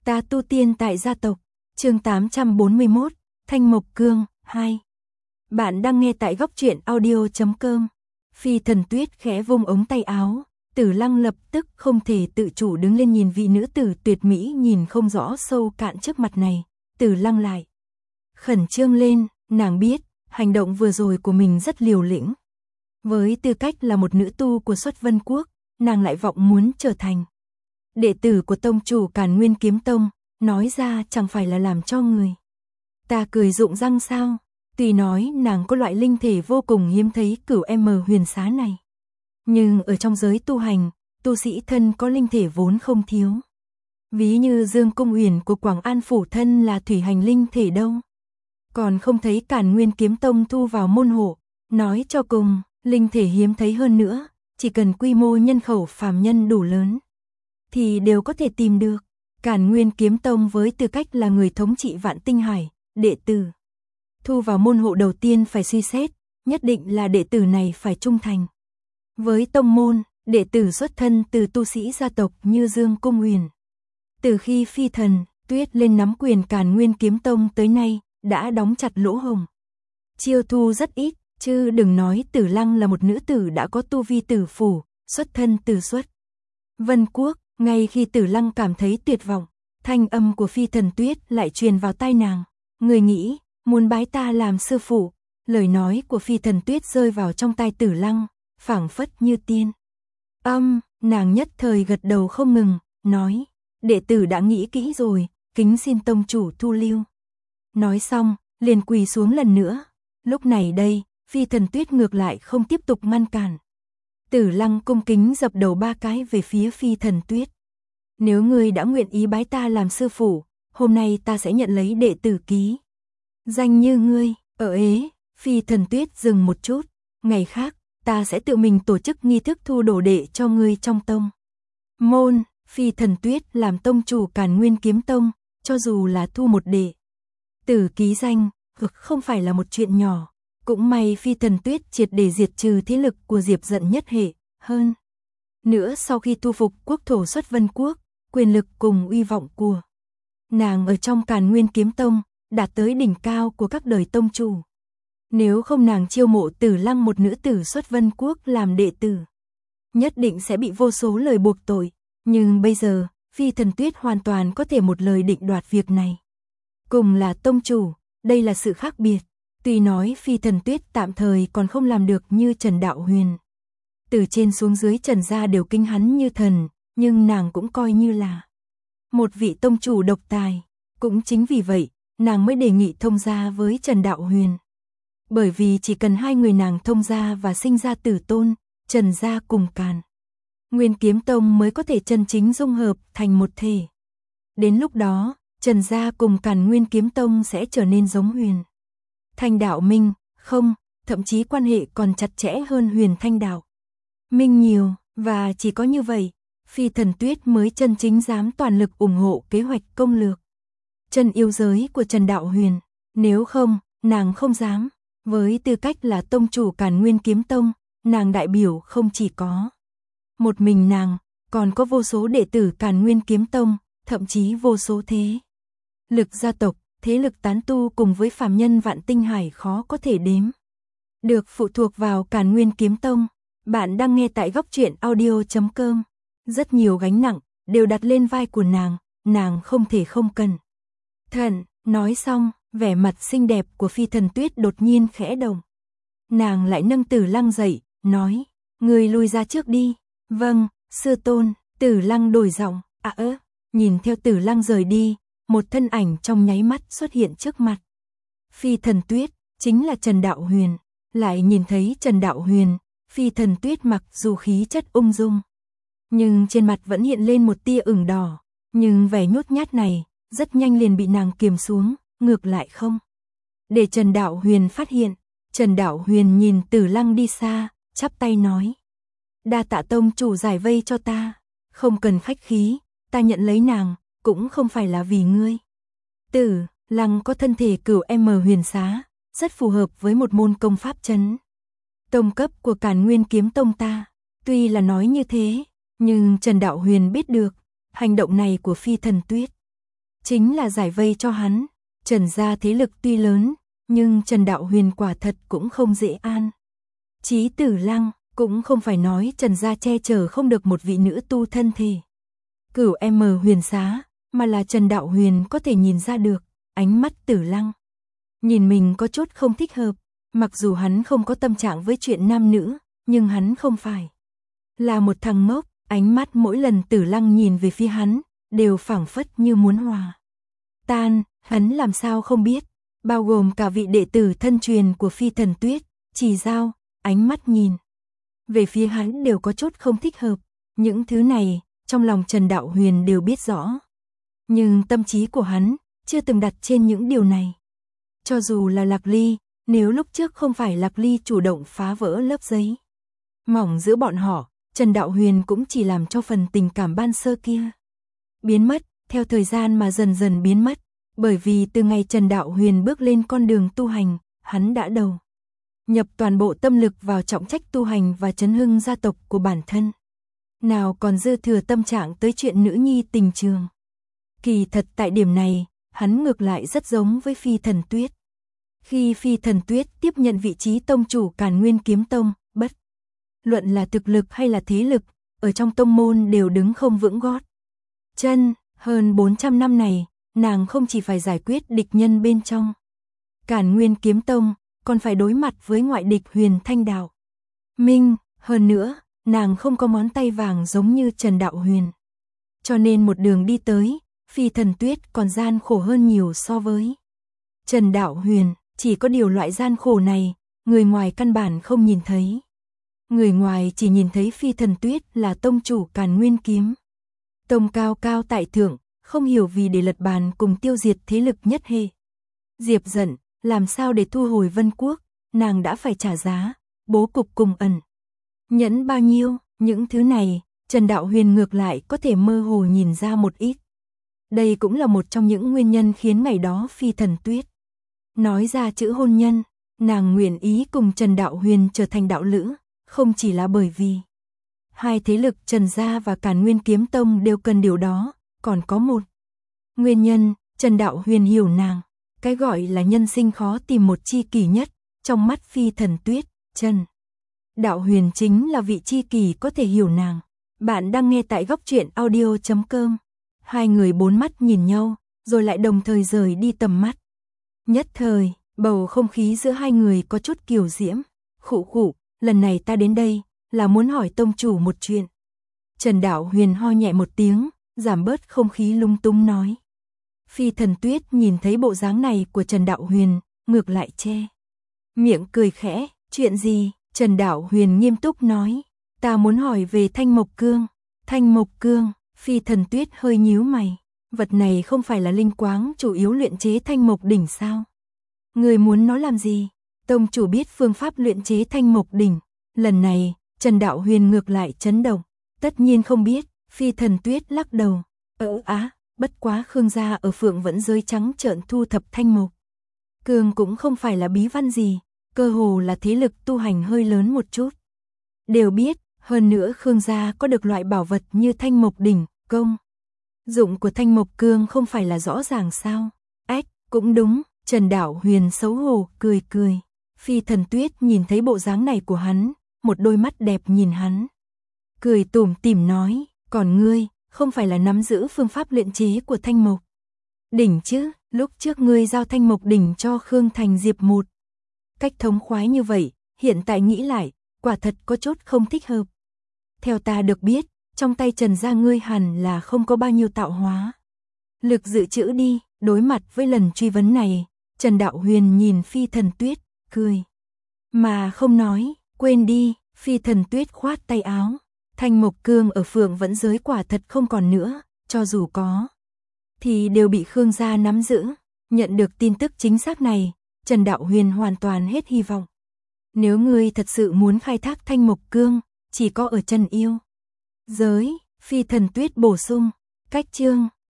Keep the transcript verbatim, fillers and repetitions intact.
Ta tu tiên tại gia tộc, chương tám trăm bốn mươi mốt, Thanh Mộc Cương, hai. Bạn đang nghe tại góc truyện audio chấm com. Phi Thần Tuyết khẽ vung ống tay áo, Tử Lăng lập tức không thể tự chủ đứng lên nhìn vị nữ tử tuyệt mỹ nhìn không rõ sâu cạn trước mặt này. Tử Lăng lại khẩn trương lên, nàng biết, hành động vừa rồi của mình rất liều lĩnh. Với tư cách là một nữ tu của Xuất Vân Quốc, nàng lại vọng muốn trở thành đệ tử của tông chủ Càn Nguyên Kiếm Tông, nói ra chẳng phải là làm cho người ta cười rụng răng sao. Tuy nói nàng có loại linh thể vô cùng hiếm thấy cửu M huyền xá này, nhưng ở trong giới tu hành, tu sĩ thân có linh thể vốn không thiếu. Ví như Dương Cung Uyển của Quảng An phủ thân là thủy hành linh thể đâu. Còn không thấy Càn Nguyên Kiếm Tông thu vào môn hộ, nói cho cùng, linh thể hiếm thấy hơn nữa, chỉ cần quy mô nhân khẩu phàm nhân đủ lớn thì đều có thể tìm được. Càn Nguyên Kiếm Tông với tư cách là người thống trị Vạn Tinh Hải, đệ tử thu vào môn hộ đầu tiên phải suy xét, nhất định là đệ tử này phải trung thành với tông môn, đệ tử xuất thân từ tu sĩ gia tộc như Dương Cung Uyển. Từ khi Phi Thần Tuyết lên nắm quyền Càn Nguyên Kiếm Tông tới nay, đã đóng chặt lỗ hổng. Chiêu thu rất ít, chứ đừng nói Tử Lăng là một nữ tử đã có tu vi tử phủ, xuất thân từ Xuất Vân Quốc. Ngay khi Tử Lăng cảm thấy tuyệt vọng, thanh âm của Phi Thần Tuyết lại truyền vào tai nàng. Người nghĩ, muốn bái ta làm sư phụ. Lời nói của Phi Thần Tuyết rơi vào trong tai Tử Lăng, phảng phất như tiên âm, nàng nhất thời gật đầu không ngừng, nói, đệ tử đã nghĩ kỹ rồi, kính xin tông chủ thu lưu. Nói xong, liền quỳ xuống lần nữa. Lúc này đây, Phi Thần Tuyết ngược lại không tiếp tục ngăn cản. Tử Lăng cung kính dập đầu ba cái về phía Phi Thần Tuyết. Nếu ngươi đã nguyện ý bái ta làm sư phụ, hôm nay ta sẽ nhận lấy đệ tử ký danh như ngươi. Ở ế, Phi Thần Tuyết dừng một chút. Ngày khác, ta sẽ tự mình tổ chức nghi thức thu đồ đệ cho ngươi trong tông môn. Phi Thần Tuyết làm tông chủ Càn Nguyên Kiếm Tông, cho dù là thu một đệ tử ký danh, cực không phải là một chuyện nhỏ. Cũng may Phi Thần Tuyết triệt để diệt trừ thế lực của Diệp Dận nhất hệ. Hơn nữa sau khi thu phục quốc thổ Xuất Vân Quốc, quyền lực cùng uy vọng của nàng ở trong Càn Nguyên Kiếm Tông đạt tới đỉnh cao của các đời tông chủ. Nếu không nàng chiêu mộ Tử Lăng một nữ tử Xuất Vân Quốc làm đệ tử, nhất định sẽ bị vô số lời buộc tội. Nhưng bây giờ, Phi Thần Tuyết hoàn toàn có thể một lời định đoạt việc này. Cùng là tông chủ, đây là sự khác biệt. Tuy nói Phi Thần Tuyết tạm thời còn không làm được như Trần Đạo Huyền, từ trên xuống dưới Trần gia đều kinh hắn như thần, nhưng nàng cũng coi như là một vị tông chủ độc tài. Cũng chính vì vậy, nàng mới đề nghị thông gia với Trần Đạo Huyền. Bởi vì chỉ cần hai người nàng thông gia và sinh ra tử tôn, Trần gia cùng Càn Nguyên Kiếm Tông mới có thể chân chính dung hợp thành một thể. Đến lúc đó, Trần gia cùng Càn Nguyên Kiếm Tông sẽ trở nên giống Huyền Thanh Đạo Minh, không, thậm chí quan hệ còn chặt chẽ hơn Huyền Thanh Đạo Minh nhiều, và chỉ có như vậy, Phi Thần Tuyết mới chân chính dám toàn lực ủng hộ kế hoạch công lược chân yêu giới của Trần Đạo Huyền. Nếu không, nàng không dám. Với tư cách là tông chủ Càn Nguyên Kiếm Tông, nàng đại biểu không chỉ có một mình nàng, còn có vô số đệ tử Càn Nguyên Kiếm Tông, thậm chí vô số thế lực gia tộc, thế lực tán tu cùng với phàm nhân Vạn Tinh Hải khó có thể đếm được phụ thuộc vào Càn Nguyên Kiếm Tông. Bạn đang nghe tại góc truyện audio chấm com. Rất nhiều gánh nặng đều đặt lên vai của nàng, nàng không thể không cần thận. Nói xong, vẻ mặt xinh đẹp của Phi Thần Tuyết đột nhiên khẽ động. Nàng lại nâng Tử Lăng dậy, nói, người lui ra trước đi. Vâng, sư tôn. Tử Lăng đổi giọng, à ơ. Nhìn theo Tử Lăng rời đi, một thân ảnh trong nháy mắt xuất hiện trước mặt Phi Thần Tuyết, chính là Trần Đạo Huyền. Lại nhìn thấy Trần Đạo Huyền, Phi Thần Tuyết mặc dù khí chất ung dung, nhưng trên mặt vẫn hiện lên một tia ửng đỏ. Nhưng vẻ nhút nhát này, rất nhanh liền bị nàng kiềm xuống, ngược lại không để Trần Đạo Huyền phát hiện. Trần Đạo Huyền nhìn Tử Lăng đi xa, chắp tay nói, đa tạ tông chủ giải vây cho ta, không cần khách khí, ta nhận lấy nàng, cũng không phải là vì ngươi. Tử Lăng có thân thể cửu M huyền xá, rất phù hợp với một môn công pháp chấn tông cấp của Càn Nguyên Kiếm Tông ta. Tuy là nói như thế, nhưng Trần Đạo Huyền biết được, hành động này của Phi Thần Tuyết chính là giải vây cho hắn. Trần gia thế lực tuy lớn, nhưng Trần Đạo Huyền quả thật cũng không dễ an. Chí Tử Lăng, cũng không phải nói Trần gia che chở không được một vị nữ tu thân thể Cửu M Huyền Xá, mà là Trần Đạo Huyền có thể nhìn ra được, ánh mắt Tử Lăng nhìn mình có chút không thích hợp, mặc dù hắn không có tâm trạng với chuyện nam nữ, nhưng hắn không phải là một thằng ngốc, ánh mắt mỗi lần Tử Lăng nhìn về phía hắn, đều phảng phất như muốn hòa tan, hắn làm sao không biết, bao gồm cả vị đệ tử thân truyền của Phi Thần Tuyết, Chỉ Giao, ánh mắt nhìn về phía hắn đều có chút không thích hợp, những thứ này, trong lòng Trần Đạo Huyền đều biết rõ. Nhưng tâm trí của hắn, chưa từng đặt trên những điều này. Cho dù là Lạc Ly, nếu lúc trước không phải Lạc Ly chủ động phá vỡ lớp giấy mỏng giữa bọn họ, Trần Đạo Huyền cũng chỉ làm cho phần tình cảm ban sơ kia biến mất, theo thời gian mà dần dần biến mất, bởi vì từ ngày Trần Đạo Huyền bước lên con đường tu hành, hắn đã đầu nhập toàn bộ tâm lực vào trọng trách tu hành và chấn hưng gia tộc của bản thân. Nào còn dư thừa tâm trạng tới chuyện nữ nhi tình trường. Kỳ thật tại điểm này, hắn ngược lại rất giống với Phi Thần Tuyết. Khi Phi Thần Tuyết tiếp nhận vị trí tông chủ Càn Nguyên Kiếm Tông, bất luận là thực lực hay là thế lực, ở trong tông môn đều đứng không vững gót chân, hơn bốn trăm năm này, nàng không chỉ phải giải quyết địch nhân bên trong Càn Nguyên Kiếm Tông, còn phải đối mặt với ngoại địch Huyền Thanh Đạo Minh, hơn nữa, nàng không có ngón tay vàng giống như Trần Đạo Huyền. Cho nên một đường đi tới, Phi Thần Tuyết còn gian khổ hơn nhiều so với Trần Đạo Huyền, chỉ có điều loại gian khổ này, người ngoài căn bản không nhìn thấy. Người ngoài chỉ nhìn thấy Phi Thần Tuyết là tông chủ Càn Nguyên Kiếm Tông cao cao tại thượng, không hiểu vì để lật bàn cùng tiêu diệt thế lực nhất hệ. Diệp giận, làm sao để thu hồi Vân Quốc, nàng đã phải trả giá, bố cục cùng ẩn. Nhẫn bao nhiêu, những thứ này, Trần Đạo Huyền ngược lại có thể mơ hồ nhìn ra một ít. Đây cũng là một trong những nguyên nhân khiến ngày đó Phi Thần Tuyết nói ra chữ hôn nhân, nàng nguyện ý cùng Trần Đạo Huyền trở thành đạo lữ, không chỉ là bởi vì hai thế lực Trần gia và Càn Nguyên Kiếm Tông đều cần điều đó, còn có một nguyên nhân, Trần Đạo Huyền hiểu nàng, cái gọi là nhân sinh khó tìm một tri kỷ nhất, trong mắt Phi Thần Tuyết, Trần Đạo Huyền chính là vị tri kỷ có thể hiểu nàng. Bạn đang nghe tại góc truyện audio chấm com. Hai người bốn mắt nhìn nhau, rồi lại đồng thời rời đi tầm mắt. Nhất thời, bầu không khí giữa hai người có chút kiều diễm. Khụ khụ, lần này ta đến đây, là muốn hỏi tông chủ một chuyện. Trần Đạo Huyền ho nhẹ một tiếng, giảm bớt không khí lung tung nói. Phi Thần Tuyết nhìn thấy bộ dáng này của Trần Đạo Huyền, ngược lại che miệng cười khẽ, chuyện gì? Trần Đạo Huyền nghiêm túc nói, ta muốn hỏi về Thanh Mộc Cương. Thanh Mộc Cương, Phi Thần Tuyết hơi nhíu mày, vật này không phải là linh quáng chủ yếu luyện chế Thanh Mộc đỉnh sao? Người muốn nó làm gì? Tông chủ biết phương pháp luyện chế Thanh Mộc đỉnh. Lần này, Trần Đạo Huyền ngược lại chấn động, tất nhiên không biết. Phi Thần Tuyết lắc đầu, ơ á, bất quá Khương gia ở Phượng Vẫn Giới trắng trợn thu thập Thanh Mộc Cương cũng không phải là bí văn gì, cơ hồ là thế lực tu hành hơi lớn một chút. Đều biết, hơn nữa Khương gia có được loại bảo vật như Thanh Mộc đỉnh, công dụng của Thanh Mộc Cương không phải là rõ ràng sao? Ách, cũng đúng, Trần Đạo Huyền xấu hổ cười cười. Phi Thần Tuyết nhìn thấy bộ dáng này của hắn, một đôi mắt đẹp nhìn hắn, cười tủm tỉm nói, còn ngươi, không phải là nắm giữ phương pháp luyện chế của Thanh Mộc đỉnh chứ? Lúc trước ngươi giao Thanh Mộc đỉnh cho Khương Thành Diệp một cách thống khoái như vậy, hiện tại nghĩ lại, quả thật có chút không thích hợp. Theo ta được biết, trong tay Trần gia ngươi hẳn là không có bao nhiêu tạo hóa lực dự trữ đi. Đối mặt với lần truy vấn này, Trần Đạo Huyền nhìn Phi Thần Tuyết, cười mà không nói. Quên đi. Phi Thần Tuyết khoát tay áo, Thanh Mộc Cương ở Phượng Vẫn Giới quả thật không còn nữa, cho dù có thì đều bị Khương gia nắm giữ. Nhận được tin tức chính xác này, Trần Đạo Huyền hoàn toàn hết hy vọng. Nếu ngươi thật sự muốn khai thác Thanh Mộc Cương, chỉ có ở Trần Yêu Giới. Phi Thần Tuyết bổ sung, cách chương